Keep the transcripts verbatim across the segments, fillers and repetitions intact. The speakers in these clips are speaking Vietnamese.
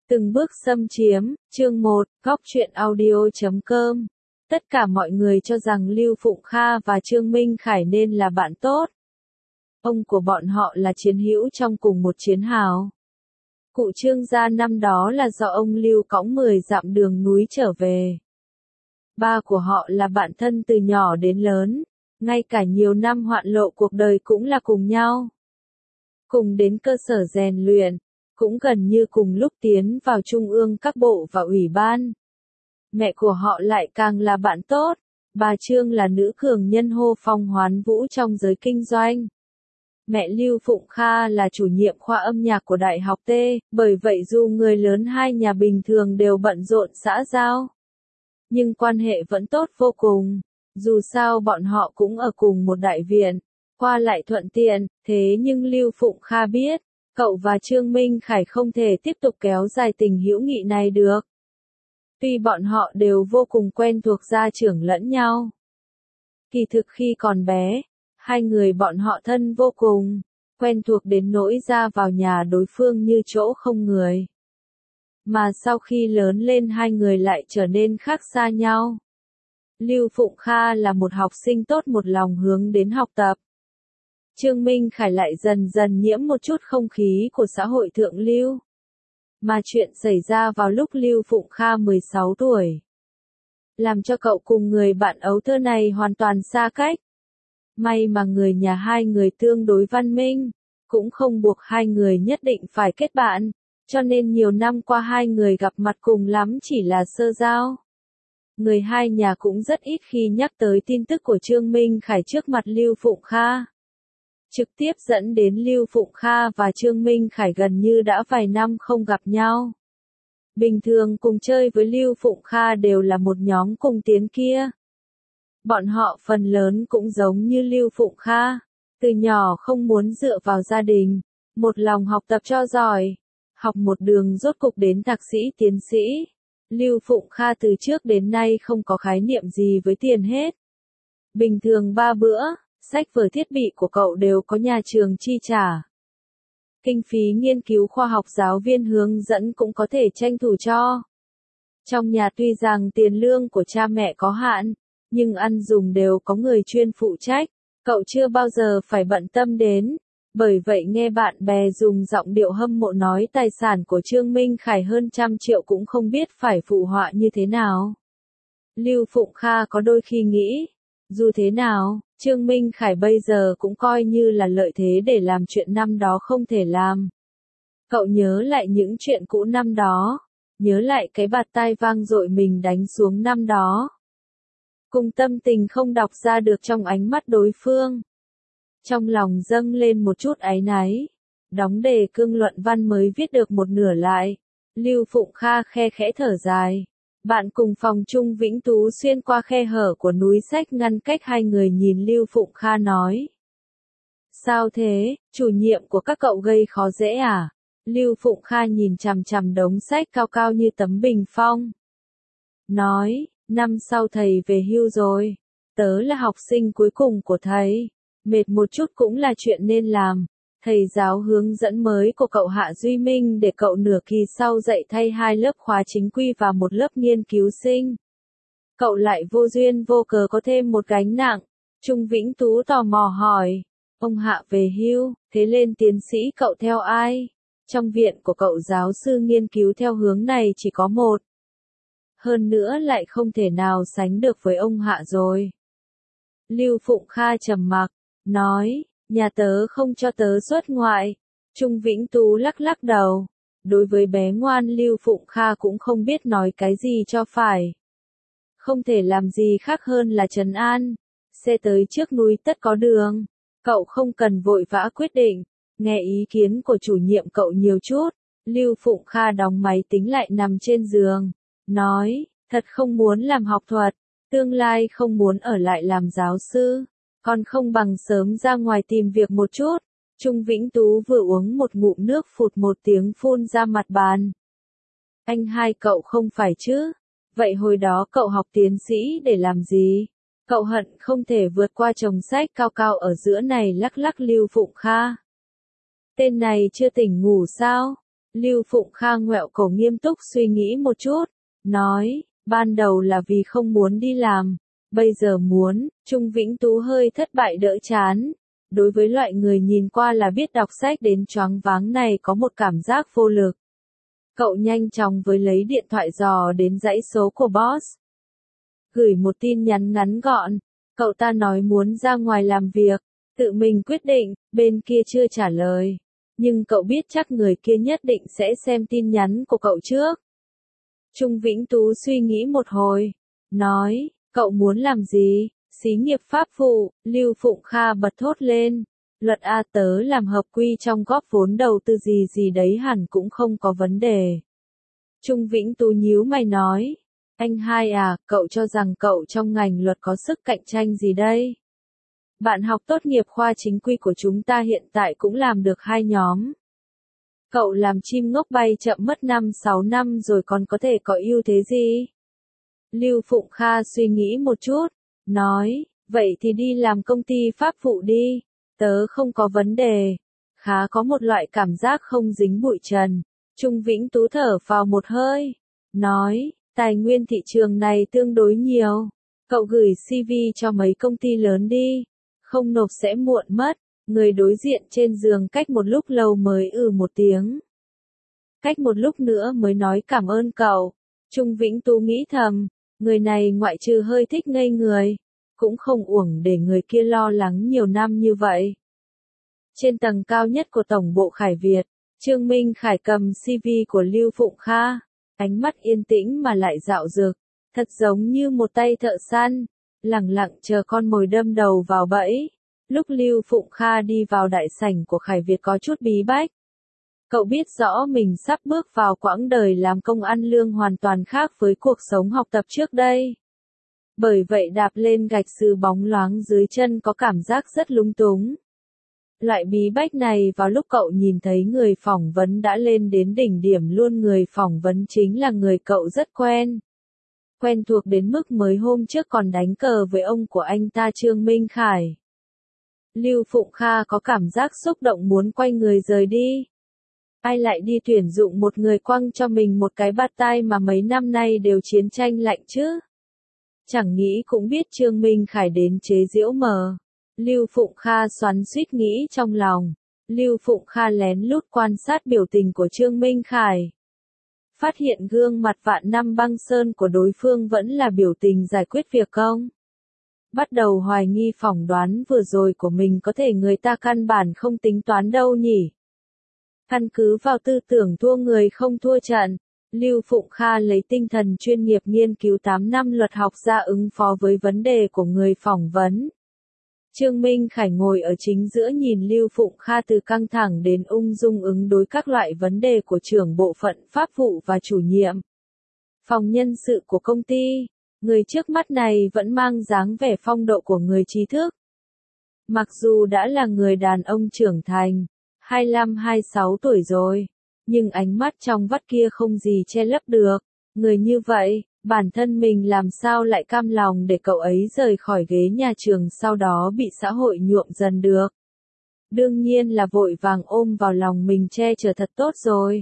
Từng bước xâm chiếm, chương một, góc truyện audio chấm com. Tất cả mọi người cho rằng Lưu Phụng Kha và Trương Minh Khải nên là bạn tốt. Ông của bọn họ là chiến hữu trong cùng một chiến hào. Cụ Trương gia năm đó là do ông Lưu cõng mười dặm đường núi trở về. Ba của họ là bạn thân từ nhỏ đến lớn, ngay cả nhiều năm hoạn lộ cuộc đời cũng là cùng nhau. Cùng đến cơ sở rèn luyện, cũng gần như cùng lúc tiến vào trung ương các bộ và ủy ban. Mẹ của họ lại càng là bạn tốt, bà Trương là nữ cường nhân hô phong hoán vũ trong giới kinh doanh. Mẹ Lưu Phụng Kha là chủ nhiệm khoa âm nhạc của Đại học T, bởi vậy dù người lớn hai nhà bình thường đều bận rộn xã giao, nhưng quan hệ vẫn tốt vô cùng. Dù sao bọn họ cũng ở cùng một đại viện, qua lại thuận tiện, thế nhưng Lưu Phụng Kha biết, cậu và Trương Minh Khải không thể tiếp tục kéo dài tình hữu nghị này được. Tuy bọn họ đều vô cùng quen thuộc gia trưởng lẫn nhau, kỳ thực khi còn bé, hai người bọn họ thân vô cùng, quen thuộc đến nỗi ra vào nhà đối phương như chỗ không người. Mà sau khi lớn lên hai người lại trở nên khác xa nhau. Lưu Phụng Kha là một học sinh tốt một lòng hướng đến học tập. Trương Minh Khải lại dần dần nhiễm một chút không khí của xã hội thượng lưu. Mà chuyện xảy ra vào lúc Lưu Phụng Kha mười sáu tuổi, làm cho cậu cùng người bạn ấu thơ này hoàn toàn xa cách. May mà người nhà hai người tương đối văn minh, cũng không buộc hai người nhất định phải kết bạn, cho nên nhiều năm qua hai người gặp mặt cùng lắm chỉ là sơ giao. Người hai nhà cũng rất ít khi nhắc tới tin tức của Trương Minh Khải trước mặt Lưu Phụng Kha. Trực tiếp dẫn đến Lưu Phụng Kha và Trương Minh Khải gần như đã vài năm không gặp nhau. Bình thường cùng chơi với Lưu Phụng Kha đều là một nhóm cùng tiến kia. Bọn họ phần lớn cũng giống như Lưu Phụng Kha, từ nhỏ không muốn dựa vào gia đình, một lòng học tập cho giỏi, học một đường rốt cục đến thạc sĩ tiến sĩ. Lưu Phụng Kha từ trước đến nay không có khái niệm gì với tiền hết. Bình thường ba bữa, sách vở thiết bị của cậu đều có nhà trường chi trả. Kinh phí nghiên cứu khoa học giáo viên hướng dẫn cũng có thể tranh thủ cho. Trong nhà tuy rằng tiền lương của cha mẹ có hạn, nhưng ăn dùng đều có người chuyên phụ trách, cậu chưa bao giờ phải bận tâm đến. Bởi vậy nghe bạn bè dùng giọng điệu hâm mộ nói tài sản của Trương Minh Khải hơn trăm triệu cũng không biết phải phụ họa như thế nào. Lưu Phụng Kha có đôi khi nghĩ, dù thế nào, Trương Minh Khải bây giờ cũng coi như là lợi thế để làm chuyện năm đó không thể làm. Cậu nhớ lại những chuyện cũ năm đó, nhớ lại cái bạt tai vang dội mình đánh xuống năm đó. Cùng tâm tình không đọc ra được trong ánh mắt đối phương. Trong lòng dâng lên một chút áy náy. Đóng đề cương luận văn mới viết được một nửa lại. Lưu Phụng Kha khe khẽ thở dài. Bạn cùng phòng Trung Vĩnh Tú xuyên qua khe hở của núi sách ngăn cách hai người nhìn Lưu Phụng Kha nói. Sao thế, chủ nhiệm của các cậu gây khó dễ à? Lưu Phụng Kha nhìn chằm chằm đống sách cao cao như tấm bình phong. Nói, năm sau thầy về hưu rồi. Tớ là học sinh cuối cùng của thầy. Mệt một chút cũng là chuyện nên làm. Thầy giáo hướng dẫn mới của cậu Hạ Duy Minh để cậu nửa kỳ sau dạy thay hai lớp khóa chính quy và một lớp nghiên cứu sinh. Cậu lại vô duyên vô cớ có thêm một gánh nặng. Trung Vĩnh Tú tò mò hỏi. Ông Hạ về hưu, thế lên tiến sĩ cậu theo ai? Trong viện của cậu giáo sư nghiên cứu theo hướng này chỉ có một. Hơn nữa lại không thể nào sánh được với ông Hạ rồi. Lưu Phụng Kha trầm mặc, nói, nhà tớ không cho tớ xuất ngoại. Trung Vĩnh Tú lắc lắc đầu. Đối với bé ngoan Lưu Phụng Kha cũng không biết nói cái gì cho phải. Không thể làm gì khác hơn là trấn an. Xe tới trước núi tất có đường. Cậu không cần vội vã quyết định. Nghe ý kiến của chủ nhiệm cậu nhiều chút. Lưu Phụng Kha đóng máy tính lại nằm trên giường. Nói, thật không muốn làm học thuật. Tương lai không muốn ở lại làm giáo sư. Còn không bằng sớm ra ngoài tìm việc một chút. Trung Vĩnh Tú vừa uống một ngụm nước phụt một tiếng phun ra mặt bàn. Anh hai cậu không phải chứ? Vậy hồi đó cậu học tiến sĩ để làm gì? Cậu hận không thể vượt qua chồng sách cao cao ở giữa này lắc lắc Lưu Phụng Kha. Tên này chưa tỉnh ngủ sao? Lưu Phụng Kha ngoẹo cổ nghiêm túc suy nghĩ một chút, nói, ban đầu là vì không muốn đi làm, bây giờ muốn. Trung Vĩnh Tú hơi thất bại đỡ chán. Đối với loại người nhìn qua là biết đọc sách đến choáng váng này có một cảm giác vô lực. Cậu nhanh chóng với lấy điện thoại dò đến dãy số của boss. Gửi một tin nhắn ngắn gọn, cậu ta nói muốn ra ngoài làm việc, tự mình quyết định, bên kia chưa trả lời. Nhưng cậu biết chắc người kia nhất định sẽ xem tin nhắn của cậu trước. Trung Vĩnh Tú suy nghĩ một hồi, nói, cậu muốn làm gì? Xí nghiệp pháp vụ. Lưu Phụng Kha bật thốt lên. Luật A, tớ làm hợp quy trong góp vốn đầu tư gì gì đấy hẳn cũng không có vấn đề. Trung Vĩnh Tú nhíu mày nói, anh hai à, cậu cho rằng cậu trong ngành luật có sức cạnh tranh gì đây? Bạn học tốt nghiệp khoa chính quy của chúng ta hiện tại cũng làm được hai nhóm. Cậu làm chim ngốc bay chậm mất năm sáu năm rồi còn có thể có ưu thế gì? Lưu Phụng Kha suy nghĩ một chút, nói, vậy thì đi làm công ty pháp vụ đi, tớ không có vấn đề. Khá có một loại cảm giác không dính bụi trần. Trung Vĩnh Tú thở vào một hơi, nói, tài nguyên thị trường này tương đối nhiều. Cậu gửi xê vê cho mấy công ty lớn đi, không nộp sẽ muộn mất. Người đối diện trên giường cách một lúc lâu mới ừ một tiếng. Cách một lúc nữa mới nói cảm ơn cậu. Trung Vĩnh Tú nghĩ thầm, người này ngoại trừ hơi thích ngây người, cũng không uổng để người kia lo lắng nhiều năm như vậy. Trên tầng cao nhất của tổng bộ Khải Việt, Trương Minh Khải cầm xê vê của Lưu Phụng Kha, ánh mắt yên tĩnh mà lại dạo dực, thật giống như một tay thợ săn, lẳng lặng chờ con mồi đâm đầu vào bẫy. Lúc Lưu Phụng Kha đi vào đại sảnh của Khải Việt có chút bí bách. Cậu biết rõ mình sắp bước vào quãng đời làm công ăn lương hoàn toàn khác với cuộc sống học tập trước đây. Bởi vậy đạp lên gạch sứ bóng loáng dưới chân có cảm giác rất lung túng. Loại bí bách này vào lúc cậu nhìn thấy người phỏng vấn đã lên đến đỉnh điểm luôn. Người phỏng vấn chính là người cậu rất quen. Quen thuộc đến mức mới hôm trước còn đánh cờ với ông của anh ta Trương Minh Khải. Lưu Phụng Kha có cảm giác xúc động muốn quay người rời đi. Ai lại đi tuyển dụng một người quăng cho mình một cái bạt tai mà mấy năm nay đều chiến tranh lạnh chứ? Chẳng nghĩ cũng biết Trương Minh Khải đến chế giễu mờ. Lưu Phụng Kha xoắn xuýt nghĩ trong lòng. Lưu Phụng Kha lén lút quan sát biểu tình của Trương Minh Khải. Phát hiện gương mặt vạn năm băng sơn của đối phương vẫn là biểu tình giải quyết việc công. Bắt đầu hoài nghi phỏng đoán vừa rồi của mình có thể người ta căn bản không tính toán đâu nhỉ. Căn cứ vào tư tưởng thua người không thua trận, Lưu Phụng Kha lấy tinh thần chuyên nghiệp nghiên cứu tám năm luật học ra ứng phó với vấn đề của người phỏng vấn. Trương Minh Khải ngồi ở chính giữa nhìn Lưu Phụng Kha từ căng thẳng đến ung dung ứng đối các loại vấn đề của trưởng bộ phận pháp vụ và chủ nhiệm phòng nhân sự của công ty. Người trước mắt này vẫn mang dáng vẻ phong độ của người trí thức. Mặc dù đã là người đàn ông trưởng thành, hai mươi lăm hai mươi sáu tuổi rồi, nhưng ánh mắt trong vắt kia không gì che lấp được. Người như vậy, bản thân mình làm sao lại cam lòng để cậu ấy rời khỏi ghế nhà trường sau đó bị xã hội nhuộm dần được. Đương nhiên là vội vàng ôm vào lòng mình che chở thật tốt rồi.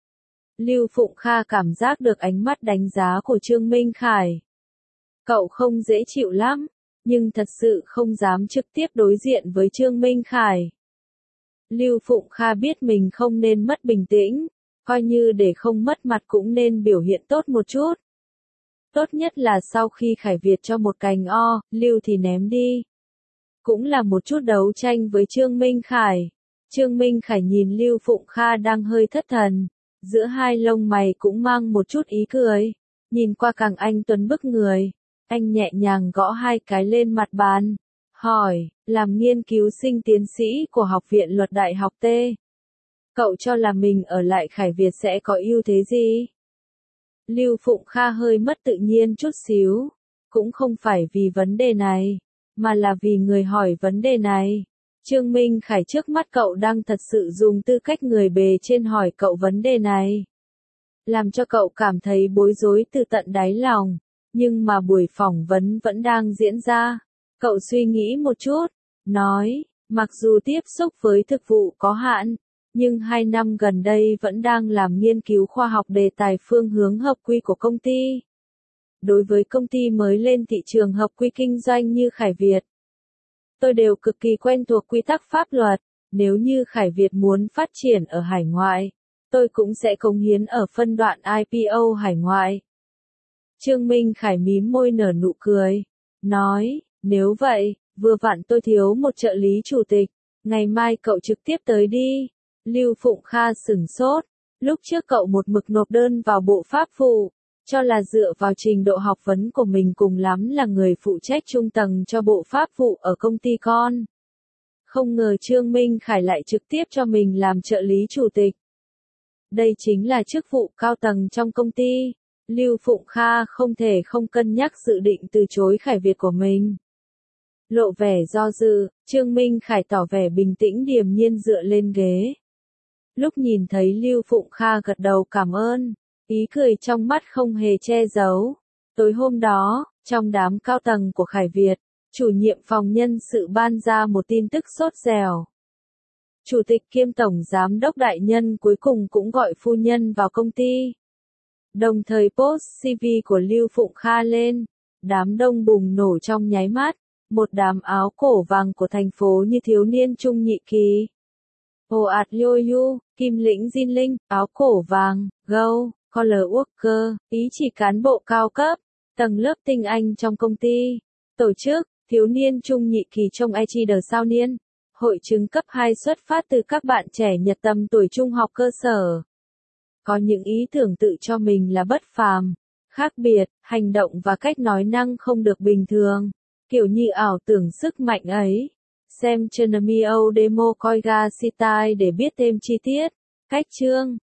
Lưu Phụng Kha cảm giác được ánh mắt đánh giá của Trương Minh Khải. Cậu không dễ chịu lắm, nhưng thật sự không dám trực tiếp đối diện với Trương Minh Khải. Lưu Phụng Kha biết mình không nên mất bình tĩnh, coi như để không mất mặt cũng nên biểu hiện tốt một chút. Tốt nhất là sau khi Khải Việt cho một cành o, Lưu thì ném đi. Cũng là một chút đấu tranh với Trương Minh Khải. Trương Minh Khải nhìn Lưu Phụng Kha đang hơi thất thần, giữa hai lông mày cũng mang một chút ý cười, nhìn qua càng anh tuấn bức người. Anh nhẹ nhàng gõ hai cái lên mặt bàn, hỏi, làm nghiên cứu sinh tiến sĩ của Học viện Luật Đại học T. Cậu cho là mình ở lại Khải Việt sẽ có ưu thế gì? Lưu Phụng Kha hơi mất tự nhiên chút xíu, cũng không phải vì vấn đề này, mà là vì người hỏi vấn đề này. Trương Minh Khải trước mắt cậu đang thật sự dùng tư cách người bề trên hỏi cậu vấn đề này. Làm cho cậu cảm thấy bối rối từ tận đáy lòng. Nhưng mà buổi phỏng vấn vẫn đang diễn ra. Cậu suy nghĩ một chút, nói, mặc dù tiếp xúc với thực vụ có hạn, nhưng hai năm gần đây vẫn đang làm nghiên cứu khoa học đề tài phương hướng hợp quy của công ty. Đối với công ty mới lên thị trường hợp quy kinh doanh như Khải Việt, tôi đều cực kỳ quen thuộc quy tắc pháp luật. Nếu như Khải Việt muốn phát triển ở hải ngoại, tôi cũng sẽ cống hiến ở phân đoạn i pê o hải ngoại. Trương Minh Khải mím môi nở nụ cười, nói, nếu vậy, vừa vặn tôi thiếu một trợ lý chủ tịch, ngày mai cậu trực tiếp tới đi. Lưu Phụng Kha sửng sốt, lúc trước cậu một mực nộp đơn vào bộ pháp vụ, cho là dựa vào trình độ học vấn của mình cùng lắm là người phụ trách trung tầng cho bộ pháp vụ ở công ty con. Không ngờ Trương Minh Khải lại trực tiếp cho mình làm trợ lý chủ tịch. Đây chính là chức vụ cao tầng trong công ty. Lưu Phụng Kha không thể không cân nhắc dự định từ chối Khải Việt của mình. Lộ vẻ do dự, Trương Minh Khải tỏ vẻ bình tĩnh điềm nhiên dựa lên ghế. Lúc nhìn thấy Lưu Phụng Kha gật đầu cảm ơn, ý cười trong mắt không hề che giấu. Tối hôm đó, trong đám cao tầng của Khải Việt, chủ nhiệm phòng nhân sự ban ra một tin tức sốt dẻo. Chủ tịch kiêm tổng giám đốc đại nhân cuối cùng cũng gọi phu nhân vào công ty. Đồng thời post xê vê của Lưu Phụng Kha lên, đám đông bùng nổ trong nháy mắt, một đám áo cổ vàng của thành phố như thiếu niên trung nhị kỳ. Ồ ạt Yo Yu, Kim Lĩnh Jin Linh, áo cổ vàng, Go, Color Worker, ý chỉ cán bộ cao cấp, tầng lớp tinh anh trong công ty. Tổ chức, thiếu niên trung nhị kỳ trong i tê The Sao Niên. Hội chứng cấp hai xuất phát từ các bạn trẻ Nhật tầm tuổi trung học cơ sở. Có những ý tưởng tự cho mình là bất phàm, khác biệt, hành động và cách nói năng không được bình thường, kiểu như ảo tưởng sức mạnh ấy. Xem Chernomio Demo Koiga Sitai để biết thêm chi tiết. Cách chương